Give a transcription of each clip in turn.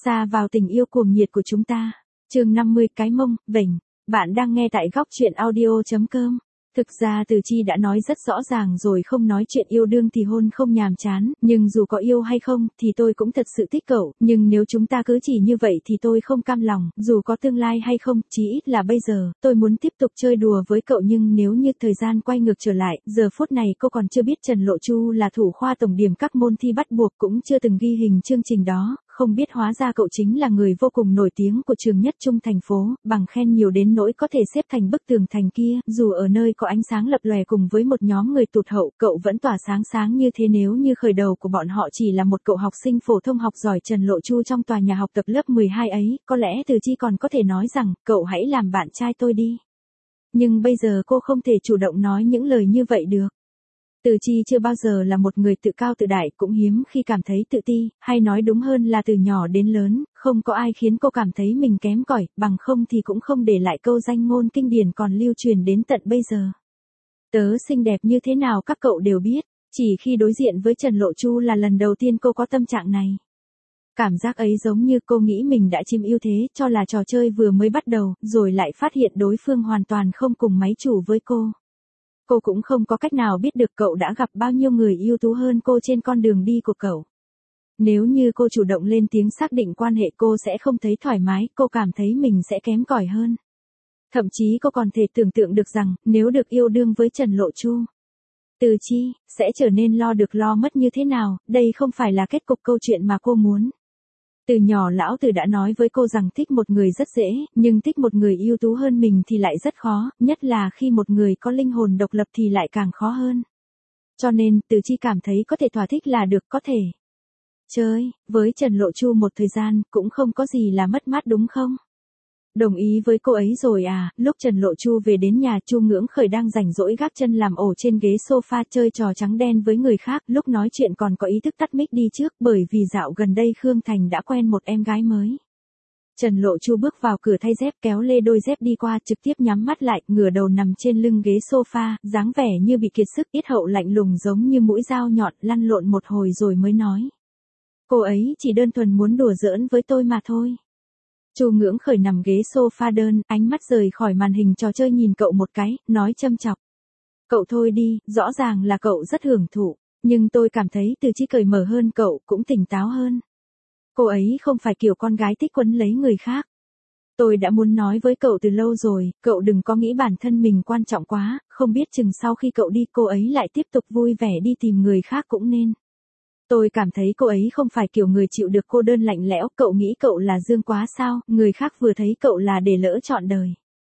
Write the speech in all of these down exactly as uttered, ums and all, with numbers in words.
Xa vào tình yêu cuồng nhiệt của chúng ta. Chương năm mươi cái mông, vểnh. Bạn đang nghe tại góc truyện audio chấm com. Thực ra Từ Chi đã nói rất rõ ràng rồi, không nói chuyện yêu đương thì hôn không nhàm chán, nhưng dù có yêu hay không thì tôi cũng thật sự thích cậu, nhưng nếu chúng ta cứ chỉ như vậy thì tôi không cam lòng, dù có tương lai hay không, chí ít là bây giờ, tôi muốn tiếp tục chơi đùa với cậu. Nhưng nếu như thời gian quay ngược trở lại, giờ phút này cô còn chưa biết Trần Lộ Chu là thủ khoa tổng điểm các môn thi bắt buộc, cũng chưa từng ghi hình chương trình đó. Không biết hóa ra cậu chính là người vô cùng nổi tiếng của trường nhất trung thành phố, bằng khen nhiều đến nỗi có thể xếp thành bức tường thành kia, dù ở nơi có ánh sáng lập lòe cùng với một nhóm người tụt hậu, cậu vẫn tỏa sáng sáng như thế. Nếu như khởi đầu của bọn họ chỉ là một cậu học sinh phổ thông học giỏi Trần Lộ Chu trong tòa nhà học tập lớp mười hai ấy, có lẽ Từ Chi còn có thể nói rằng, cậu hãy làm bạn trai tôi đi. Nhưng bây giờ cô không thể chủ động nói những lời như vậy được. Từ Chi chưa bao giờ là một người tự cao tự đại, cũng hiếm khi cảm thấy tự ti, hay nói đúng hơn là từ nhỏ đến lớn, không có ai khiến cô cảm thấy mình kém cỏi, bằng không thì cũng không để lại câu danh ngôn kinh điển còn lưu truyền đến tận bây giờ. Tớ xinh đẹp như thế nào các cậu đều biết, chỉ khi đối diện với Trần Lộ Chu là lần đầu tiên cô có tâm trạng này. Cảm giác ấy giống như cô nghĩ mình đã chiếm ưu thế, cho là trò chơi vừa mới bắt đầu, rồi lại phát hiện đối phương hoàn toàn không cùng máy chủ với cô. Cô cũng không có cách nào biết được cậu đã gặp bao nhiêu người ưu tú hơn cô trên con đường đi của cậu. Nếu như cô chủ động lên tiếng xác định quan hệ, cô sẽ không thấy thoải mái, cô cảm thấy mình sẽ kém cỏi hơn. Thậm chí cô còn thể tưởng tượng được rằng, nếu được yêu đương với Trần Lộ Chu, Từ Chi sẽ trở nên lo được lo mất như thế nào. Đây không phải là kết cục câu chuyện mà cô muốn. Từ nhỏ lão Từ đã nói với cô rằng thích một người rất dễ, nhưng thích một người ưu tú hơn mình thì lại rất khó, nhất là khi một người có linh hồn độc lập thì lại càng khó hơn. Cho nên, Từ Chi cảm thấy có thể thỏa thích là được, có thể chơi với Trần Lộ Chu một thời gian, cũng không có gì là mất mát đúng không? Đồng ý với cô ấy rồi à. Lúc Trần Lộ Chu về đến nhà, Chu Ngưỡng Khởi đang rảnh rỗi gác chân làm ổ trên ghế sofa chơi trò trắng đen với người khác, lúc nói chuyện còn có ý thức tắt mic đi trước, bởi vì dạo gần đây Khương Thành đã quen một em gái mới. Trần Lộ Chu bước vào cửa thay dép, kéo lê đôi dép đi qua, trực tiếp nhắm mắt lại, ngửa đầu nằm trên lưng ghế sofa, dáng vẻ như bị kiệt sức, yết hậu lạnh lùng giống như mũi dao nhọn, lăn lộn một hồi rồi mới nói: cô ấy chỉ đơn thuần muốn đùa giỡn với tôi mà thôi. Chu Ngưỡng Khởi nằm ghế sofa đơn, ánh mắt rời khỏi màn hình trò chơi nhìn cậu một cái, nói châm chọc: cậu thôi đi, rõ ràng là cậu rất hưởng thụ, nhưng tôi cảm thấy Từ Chi cởi mở hơn cậu, cũng tỉnh táo hơn. Cô ấy không phải kiểu con gái thích quấn lấy người khác. Tôi đã muốn nói với cậu từ lâu rồi, cậu đừng có nghĩ bản thân mình quan trọng quá, không biết chừng sau khi cậu đi cô ấy lại tiếp tục vui vẻ đi tìm người khác cũng nên. Tôi cảm thấy cô ấy không phải kiểu người chịu được cô đơn lạnh lẽo, cậu nghĩ cậu là dương quá sao, người khác vừa thấy cậu là để lỡ trọn đời.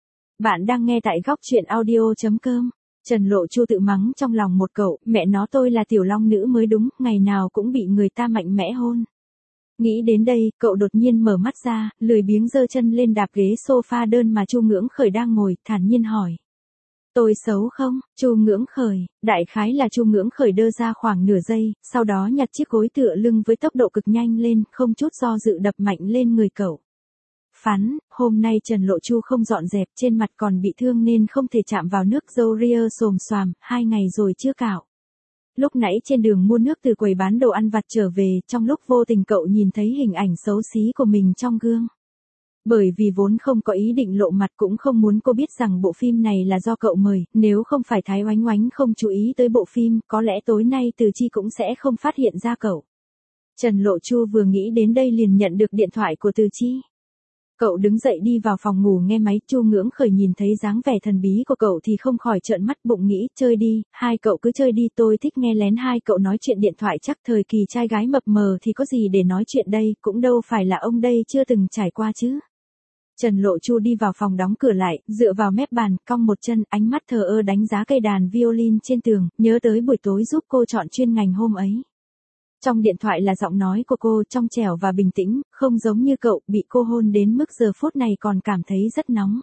Bạn đang nghe tại góc truyện audio chấm com. Trần Lộ Chu tự mắng trong lòng một cậu, mẹ nó tôi là tiểu long nữ mới đúng, ngày nào cũng bị người ta mạnh mẽ hôn. Nghĩ đến đây, cậu đột nhiên mở mắt ra, lười biếng giơ chân lên đạp ghế sofa đơn mà Chu Ngưỡng Khởi đang ngồi, thản nhiên hỏi: tôi xấu không? Chu Ngưỡng Khởi, đại khái là Chu Ngưỡng Khởi đơ ra khoảng nửa giây, sau đó nhặt chiếc gối tựa lưng với tốc độ cực nhanh lên, không chút do dự đập mạnh lên người cậu. Phắn, hôm nay Trần Lộ Chu không dọn dẹp, trên mặt còn bị thương nên không thể chạm vào nước, râu ria xồm xoàm, hai ngày rồi chưa cạo. Lúc nãy trên đường mua nước từ quầy bán đồ ăn vặt trở về, trong lúc vô tình cậu nhìn thấy hình ảnh xấu xí của mình trong gương. Bởi vì vốn không có ý định lộ mặt, cũng không muốn cô biết rằng bộ phim này là do cậu mời, nếu không phải Thái Oánh Oánh không chú ý tới bộ phim, có lẽ tối nay Từ Chi cũng sẽ không phát hiện ra cậu. Trần Lộ Chu vừa nghĩ đến đây liền nhận được điện thoại của Từ Chi. Cậu đứng dậy đi vào phòng ngủ nghe máy. Chu Ngưỡng Khởi nhìn thấy dáng vẻ thần bí của cậu thì không khỏi trợn mắt, bụng nghĩ, chơi đi, hai cậu cứ chơi đi, tôi thích nghe lén hai cậu nói chuyện điện thoại, chắc thời kỳ trai gái mập mờ thì có gì để nói chuyện đây, cũng đâu phải là ông đây chưa từng trải qua chứ. Trần Lộ Chu đi vào phòng đóng cửa lại, dựa vào mép bàn, cong một chân, ánh mắt thờ ơ đánh giá cây đàn violin trên tường, nhớ tới buổi tối giúp cô chọn chuyên ngành hôm ấy. Trong điện thoại là giọng nói của cô, trong trẻo và bình tĩnh, không giống như cậu, bị cô hôn đến mức giờ phút này còn cảm thấy rất nóng.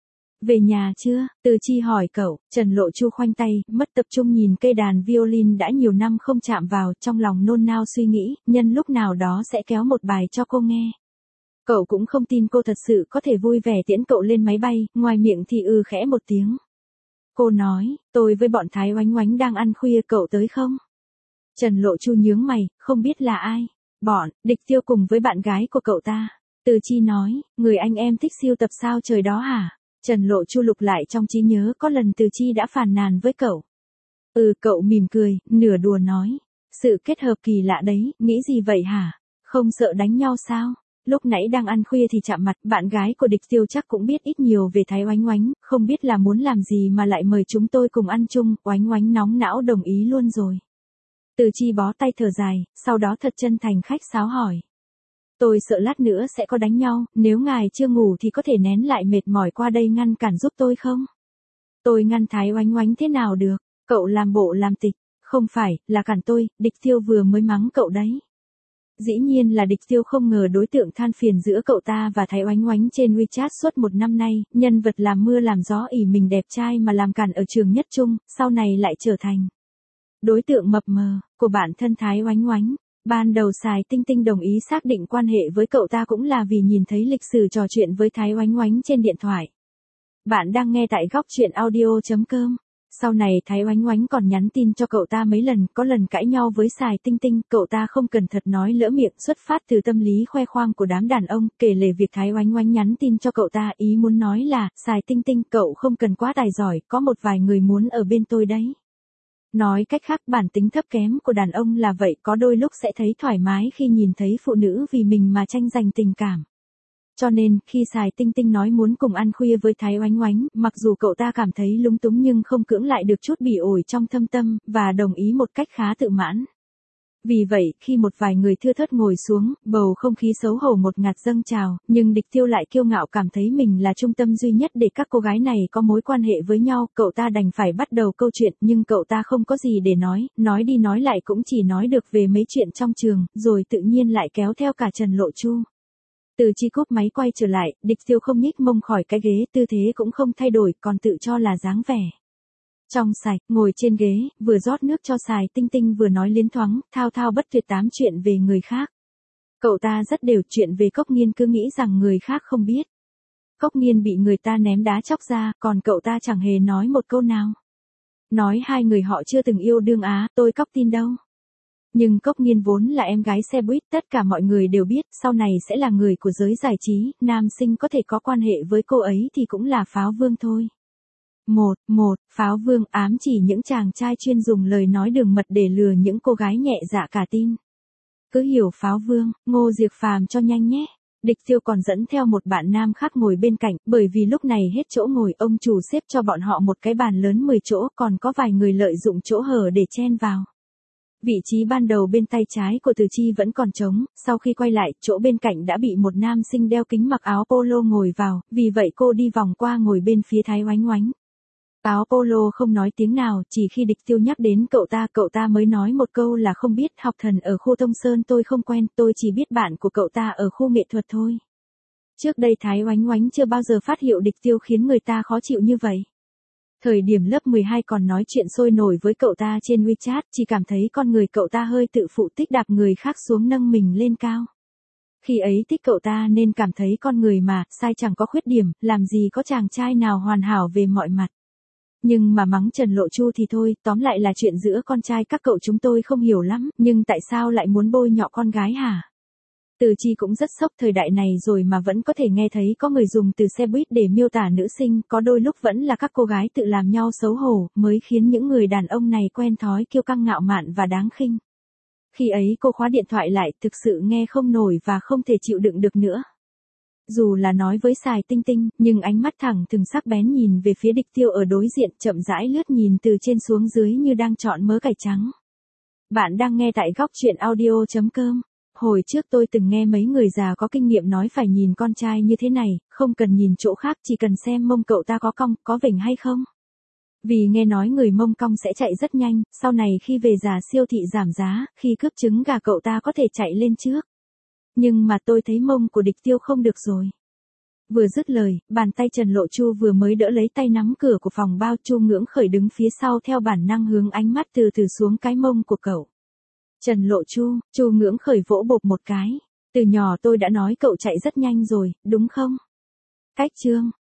Về nhà chưa? Từ Chi hỏi cậu. Trần Lộ Chu khoanh tay, mất tập trung nhìn cây đàn violin đã nhiều năm không chạm vào, trong lòng nôn nao suy nghĩ, nhân lúc nào đó sẽ kéo một bài cho cô nghe. Cậu cũng không tin cô thật sự có thể vui vẻ tiễn cậu lên máy bay, ngoài miệng thì ừ khẽ một tiếng. Cô nói, tôi với bọn Thái Oánh Oánh đang ăn khuya, cậu tới không? Trần Lộ Chu nhướng mày, không biết là ai. Bọn, Địch Tiêu cùng với bạn gái của cậu ta. Từ Chi nói, người anh em thích siêu tập sao trời đó hả? Trần Lộ Chu lục lại trong trí nhớ có lần Từ Chi đã phàn nàn với cậu. Ừ, cậu mỉm cười, nửa đùa nói. Sự kết hợp kỳ lạ đấy, nghĩ gì vậy hả? Không sợ đánh nhau sao? Lúc nãy đang ăn khuya thì chạm mặt, bạn gái của Địch Tiêu chắc cũng biết ít nhiều về Thái Oánh Oánh, không biết là muốn làm gì mà lại mời chúng tôi cùng ăn chung, Oánh Oánh nóng não đồng ý luôn rồi. Từ Chi bó tay thở dài, sau đó thật chân thành khách sáo hỏi. Tôi sợ lát nữa sẽ có đánh nhau, nếu ngài chưa ngủ thì có thể nén lại mệt mỏi qua đây ngăn cản giúp tôi không? Tôi ngăn Thái Oánh Oánh thế nào được, cậu làm bộ làm tịch, không phải, là cản tôi, Địch Tiêu vừa mới mắng cậu đấy. Dĩ nhiên là Địch Tiêu không ngờ đối tượng than phiền giữa cậu ta và Thái Oánh Oánh trên WeChat suốt một năm nay, nhân vật làm mưa làm gió ỷ mình đẹp trai mà làm cản ở trường nhất trung, sau này lại trở thành đối tượng mập mờ của bản thân Thái Oánh Oánh. Ban đầu Sài Tinh Tinh đồng ý xác định quan hệ với cậu ta cũng là vì nhìn thấy lịch sử trò chuyện với Thái Oánh Oánh trên điện thoại. Bạn đang nghe tại góc truyện audio chấm com. Sau này Thái Oánh Oánh còn nhắn tin cho cậu ta mấy lần, có lần cãi nhau với Sài Tinh Tinh, cậu ta không cẩn thận nói lỡ miệng, xuất phát từ tâm lý khoe khoang của đám đàn ông, kể lể việc Thái Oánh Oánh nhắn tin cho cậu ta, ý muốn nói là, Sài Tinh Tinh, cậu không cần quá tài giỏi, có một vài người muốn ở bên tôi đấy. Nói cách khác, bản tính thấp kém của đàn ông là vậy, có đôi lúc sẽ thấy thoải mái khi nhìn thấy phụ nữ vì mình mà tranh giành tình cảm. Cho nên, khi Sài Tinh Tinh nói muốn cùng ăn khuya với Thái Oánh Oánh, mặc dù cậu ta cảm thấy lúng túng nhưng không cưỡng lại được chút bỉ ổi trong thâm tâm, và đồng ý một cách khá tự mãn. Vì vậy, khi một vài người thưa thớt ngồi xuống, bầu không khí xấu hổ một ngạt dâng trào, nhưng Địch Tiêu lại kiêu ngạo cảm thấy mình là trung tâm duy nhất để các cô gái này có mối quan hệ với nhau, cậu ta đành phải bắt đầu câu chuyện, nhưng cậu ta không có gì để nói, nói đi nói lại cũng chỉ nói được về mấy chuyện trong trường, rồi tự nhiên lại kéo theo cả Trần Lộ Chu. Từ Chi cúp máy quay trở lại, Địch Tiêu không nhích mông khỏi cái ghế, tư thế cũng không thay đổi, còn tự cho là dáng vẻ trong sạch, ngồi trên ghế, vừa rót nước cho Sài Tinh Tinh vừa nói liến thoáng, thao thao bất tuyệt tám chuyện về người khác. Cậu ta rất đều, chuyện về Cốc Nghiên cứ nghĩ rằng người khác không biết. Cốc Nghiên bị người ta ném đá chóc ra, còn cậu ta chẳng hề nói một câu nào. Nói hai người họ chưa từng yêu đương á, tôi cóc tin đâu. Nhưng Cốc Nghiên vốn là em gái xe buýt, tất cả mọi người đều biết, sau này sẽ là người của giới giải trí, nam sinh có thể có quan hệ với cô ấy thì cũng là pháo vương thôi. Một, một, pháo vương ám chỉ những chàng trai chuyên dùng lời nói đường mật để lừa những cô gái nhẹ dạ cả tin. Cứ hiểu pháo vương, Ngô Diệc Phàm cho nhanh nhé. Địch Tiêu còn dẫn theo một bạn nam khác ngồi bên cạnh, bởi vì lúc này hết chỗ ngồi, ông chủ xếp cho bọn họ một cái bàn lớn mười chỗ, còn có vài người lợi dụng chỗ hở để chen vào. Vị trí ban đầu bên tay trái của Từ Chi vẫn còn trống, sau khi quay lại, chỗ bên cạnh đã bị một nam sinh đeo kính mặc áo polo ngồi vào, vì vậy cô đi vòng qua ngồi bên phía Thái Oánh Oánh. Áo polo không nói tiếng nào, chỉ khi Địch Tiêu nhắc đến cậu ta, cậu ta mới nói một câu là không biết, học thần ở khu Tông Sơn tôi không quen, tôi chỉ biết bạn của cậu ta ở khu nghệ thuật thôi. Trước đây Thái Oánh Oánh chưa bao giờ phát hiện Địch Tiêu khiến người ta khó chịu như vậy. Thời điểm lớp mười hai còn nói chuyện sôi nổi với cậu ta trên WeChat, chỉ cảm thấy con người cậu ta hơi tự phụ, thích đạp người khác xuống nâng mình lên cao. Khi ấy thích cậu ta nên cảm thấy con người mà, sai chẳng có khuyết điểm, làm gì có chàng trai nào hoàn hảo về mọi mặt. Nhưng mà mắng Trần Lộ Chu thì thôi, tóm lại là chuyện giữa con trai các cậu chúng tôi không hiểu lắm, nhưng tại sao lại muốn bôi nhọ con gái hả? Từ Chi cũng rất sốc, thời đại này rồi mà vẫn có thể nghe thấy có người dùng từ xe buýt để miêu tả nữ sinh, có đôi lúc vẫn là các cô gái tự làm nhau xấu hổ, mới khiến những người đàn ông này quen thói kiêu căng ngạo mạn và đáng khinh. Khi ấy cô khóa điện thoại lại, thực sự nghe không nổi và không thể chịu đựng được nữa. Dù là nói với Sài Tinh Tinh, nhưng ánh mắt thẳng thừng sắc bén nhìn về phía Địch Tiêu ở đối diện, chậm rãi lướt nhìn từ trên xuống dưới như đang chọn mớ cải trắng. Bạn đang nghe tại góc truyện audio chấm com. Hồi trước tôi từng nghe mấy người già có kinh nghiệm nói phải nhìn con trai như thế này, không cần nhìn chỗ khác, chỉ cần xem mông cậu ta có cong, có vểnh hay không. Vì nghe nói người mông cong sẽ chạy rất nhanh, sau này khi về già siêu thị giảm giá, khi cướp trứng gà cậu ta có thể chạy lên trước. Nhưng mà tôi thấy mông của Địch Tiêu không được rồi. Vừa dứt lời, bàn tay Trần Lộ Chu vừa mới đỡ lấy tay nắm cửa của phòng bao, Chu Ngưỡng Khởi đứng phía sau theo bản năng hướng ánh mắt từ từ xuống cái mông của cậu. Trần Lộ Chu, Chu Ngưỡng Khởi vỗ bộp một cái. Từ nhỏ tôi đã nói cậu chạy rất nhanh rồi, đúng không? Cách chương,